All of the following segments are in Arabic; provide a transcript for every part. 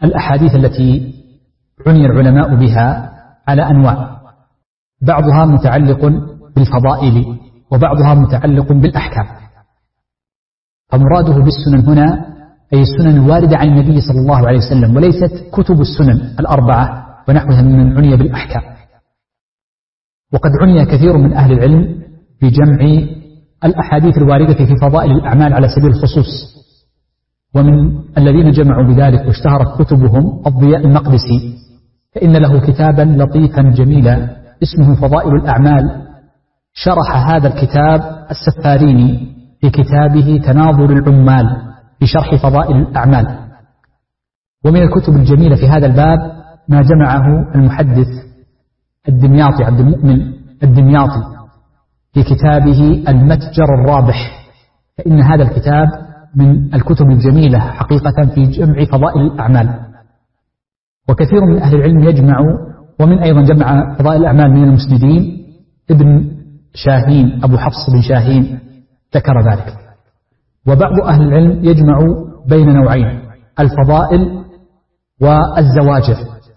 الأحاديث التي عني العلماء بها على أنواع، بعضها متعلق بالفضائل وبعضها متعلق بالأحكام. فمراده بالسنن هنا أي السنن الواردة عن النبي صلى الله عليه وسلم، وليست كتب السنن الأربعة ونحوها من عني بالأحكام. وقد عني كثير من أهل العلم بجمع الأحاديث الواردة في فضائل الأعمال على سبيل الخصوص، ومن الذين جمعوا بذلك واشتهرت كتبهم الضياء المقدسي، فإن له كتابا لطيفا جميلا اسمه فضائل الأعمال. شرح هذا الكتاب السفاريني في كتابه تناظر العمال بشرح فضائل الأعمال. ومن الكتب الجميلة في هذا الباب ما جمعه المحدث الدمياطي عبد المؤمن الدمياطي في كتابه المتجر الرابح، فإن هذا الكتاب من الكتب الجميلة حقيقة في جمع فضائل الأعمال. وكثير من أهل العلم يجمع، ومن أيضا جمع فضائل الأعمال من المسندين ابن شاهين أبو حفص بن شاهين ذكر ذلك. وبعض أهل العلم يجمع بين نوعين، الفضائل والزواجر،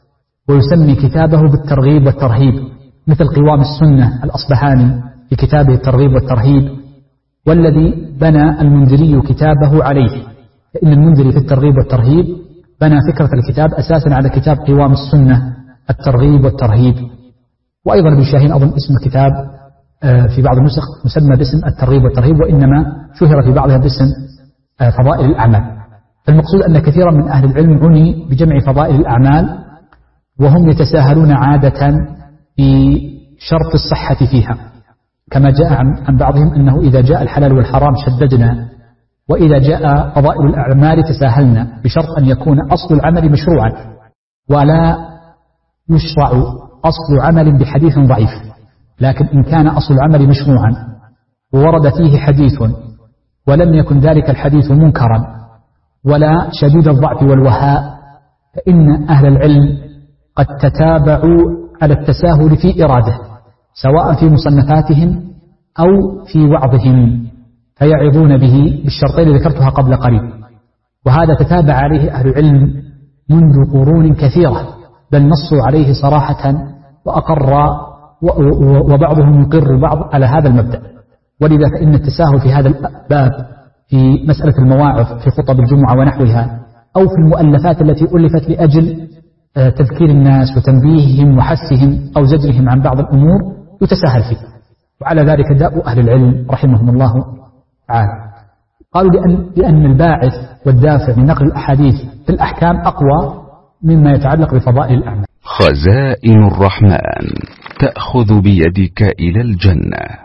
ويسمي كتابه بالترغيب والترهيب، مثل قوام السنة الأصبهاني في كتابه الترغيب والترهيب، والذي بنى المنذري كتابه عليه، فإن المنذري في الترغيب والترهيب بنى فكرة الكتاب أساسا على كتاب قوام السنة الترغيب والترهيب. وأيضا ابن شاهين أظن اسم كتاب في بعض النسخ مسمى باسم الترغيب والترهيب، وإنما شهر في بعضها باسم فضائل الأعمال. فالمقصود أن كثيرا من أهل العلم عني بجمع فضائل الأعمال، وهم يتساهلون عادة في شرط الصحة فيها، كما جاء عن بعضهم أنه إذا جاء الحلال والحرام شددنا، وإذا جاء فضائل الأعمال تساهلنا، بشرط أن يكون أصل العمل مشروعا، ولا يشرع أصل عمل بحديث ضعيف. لكن إن كان أصل العمل مشروعا وورد فيه حديث ولم يكن ذلك الحديث منكرا ولا شديد الضعف والوهاء، فإن أهل العلم قد تتابعوا على التساهل في إراده، سواء في مصنفاتهم أو في وعظهم، فيعظون به بالشرطين الذي ذكرتها قبل قليل. وهذا تتابع عليه أهل العلم منذ قرون كثيرة، بل نصوا عليه صراحة وأقر، وبعضهم يقر بعض على هذا المبدأ. ولذا فإن التساهل في هذا الباب في مسألة المواعظ في خطب الجمعة ونحوها، أو في المؤلفات التي ألفت لأجل تذكير الناس وتنبيههم وحثهم أو زجرهم عن بعض الأمور، يتساهل فيه. وعلى ذلك داء أهل العلم رحمهم الله تعالى. قالوا لأن الباعث والدافع من نقل الأحاديث في الأحكام أقوى مما يتعلق بفضائل الأعمال. خزائن الرحمن تأخذ بيدك إلى الجنة.